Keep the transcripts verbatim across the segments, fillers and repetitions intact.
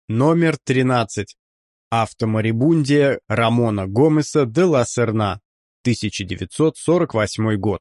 Номер тринадцать. Автоморибундия Рамона Гомеса де ла Серна, тысяча девятьсот сорок восьмой год.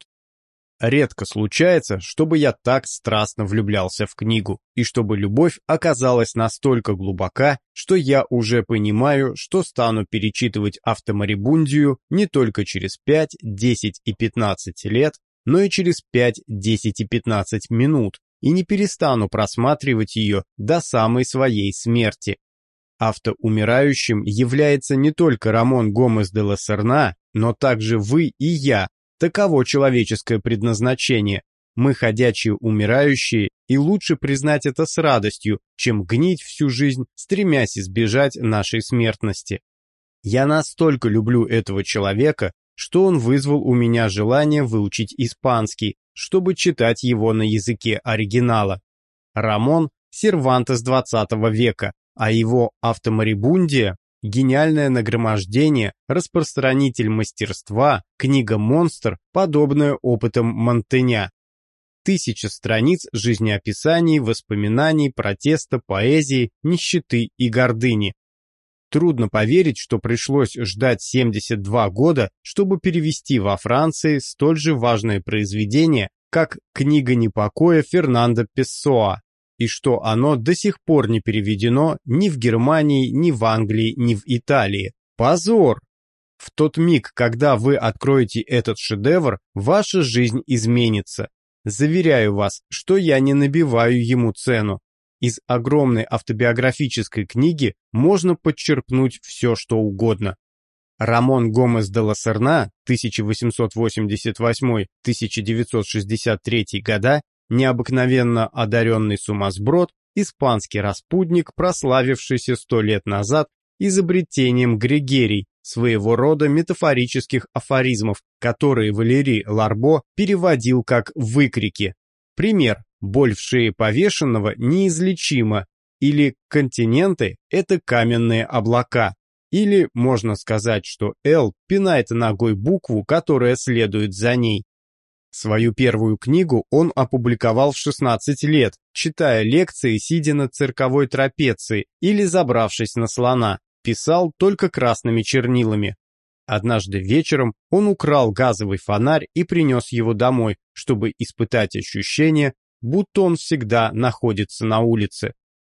Редко случается, чтобы я так страстно влюблялся в книгу, и чтобы любовь оказалась настолько глубока, что я уже понимаю, что стану перечитывать Автоморибундию не только через пять, десять и пятнадцать лет, но и через пять, десять и пятнадцать минут, и не перестану просматривать ее до самой своей смерти. Автоумирающим является не только Рамон Гомес де ла Серна, но также вы и я. Таково человеческое предназначение. Мы ходячие умирающие, и лучше признать это с радостью, чем гнить всю жизнь, стремясь избежать нашей смертности. Я настолько люблю этого человека, что он вызвал у меня желание выучить испанский, чтобы читать его на языке оригинала. Рамон – Сервантес двадцатого века, а его Автоморибундия – гениальное нагромождение, распространитель мастерства, книга-монстр, подобная опытам Монтэня. Тысяча страниц жизнеописаний, воспоминаний, протеста, поэзии, нищеты и гордыни. Трудно поверить, что пришлось ждать семьдесят два года, чтобы перевести во Франции столь же важное произведение, как «Книга непокоя» Фернандо Пессоа, и что оно до сих пор не переведено ни в Германии, ни в Англии, ни в Италии. Позор! В тот миг, когда вы откроете этот шедевр, ваша жизнь изменится. Заверяю вас, что я не набиваю ему цену. Из огромной автобиографической книги можно подчерпнуть все, что угодно. Рамон Гомес де ла Серна, тысяча восемьсот восемьдесят восьмой — тысяча девятьсот шестьдесят третий года, необыкновенно одаренный сумасброд, испанский распутник, прославившийся сто лет назад изобретением грегерий, своего рода метафорических афоризмов, которые Валерий Ларбо переводил как «выкрики». Пример: боль в шее повешенного неизлечима, или континенты – это каменные облака, или можно сказать, что Л пинает ногой букву, которая следует за ней. Свою первую книгу он опубликовал в шестнадцать лет, читая лекции, сидя на цирковой трапеции или забравшись на слона, писал только красными чернилами. Однажды вечером он украл газовый фонарь и принес его домой, чтобы испытать ощущение, будто он всегда находится на улице.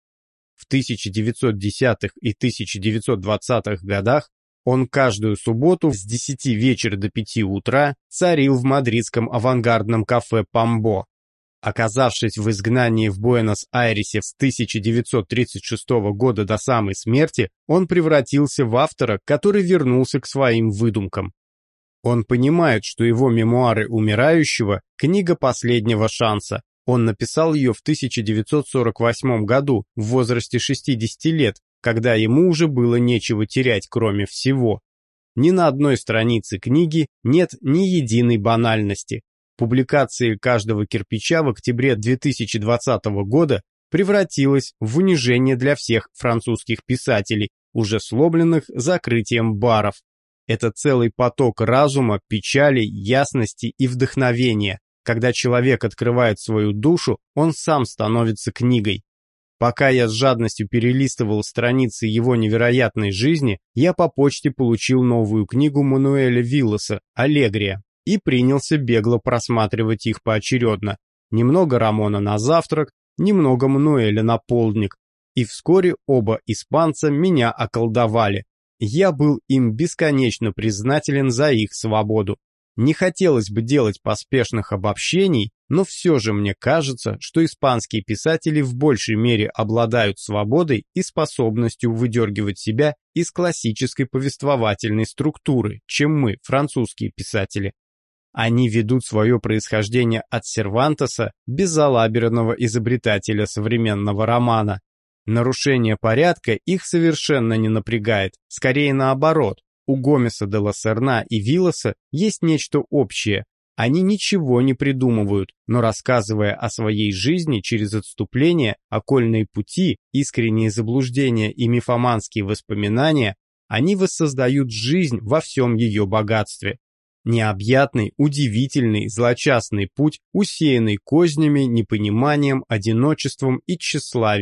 В тысяча девятьсот десятых и тысяча девятьсот двадцатых годах он каждую субботу с десяти вечера до пяти утра царил в мадридском авангардном кафе «Памбо». Оказавшись в изгнании в Буэнос-Айресе с тысяча девятьсот тридцать шестого года до самой смерти, он превратился в автора, который вернулся к своим выдумкам. Он понимает, что его мемуары умирающего – книга последнего шанса. Он написал ее в тысяча девятьсот сорок восьмом году, в возрасте шестидесяти лет, когда ему уже было нечего терять, кроме всего. Ни на одной странице книги нет ни единой банальности. Публикация каждого кирпича в октябре две тысячи двадцатого года превратилась в унижение для всех французских писателей, уже сломленных закрытием баров. Это целый поток разума, печали, ясности и вдохновения. Когда человек открывает свою душу, он сам становится книгой. Пока я с жадностью перелистывал страницы его невероятной жизни, я по почте получил новую книгу Мануэля Виллоса «Аллегрия» и принялся бегло просматривать их поочередно. Немного Рамона на завтрак, немного Мануэля на полдник. И вскоре оба испанца меня околдовали. Я был им бесконечно признателен за их свободу. Не хотелось бы делать поспешных обобщений, но все же мне кажется, что испанские писатели в большей мере обладают свободой и способностью выдергивать себя из классической повествовательной структуры, чем мы, французские писатели. Они ведут свое происхождение от Сервантеса, безалаберного изобретателя современного романа. Нарушение порядка их совершенно не напрягает, скорее наоборот. У Гомеса де ла Серна и Виллоса есть нечто общее. Они ничего не придумывают, но рассказывая о своей жизни через отступления, окольные пути, искренние заблуждения и мифоманские воспоминания, они воссоздают жизнь во всем ее богатстве. Необъятный, удивительный, злочастный путь, усеянный кознями, непониманием, одиночеством и тщеславием.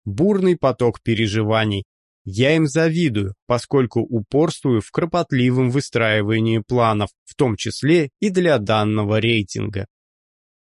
бурный поток переживаний. Я им завидую, поскольку упорствую в кропотливом выстраивании планов, в том числе и для данного рейтинга.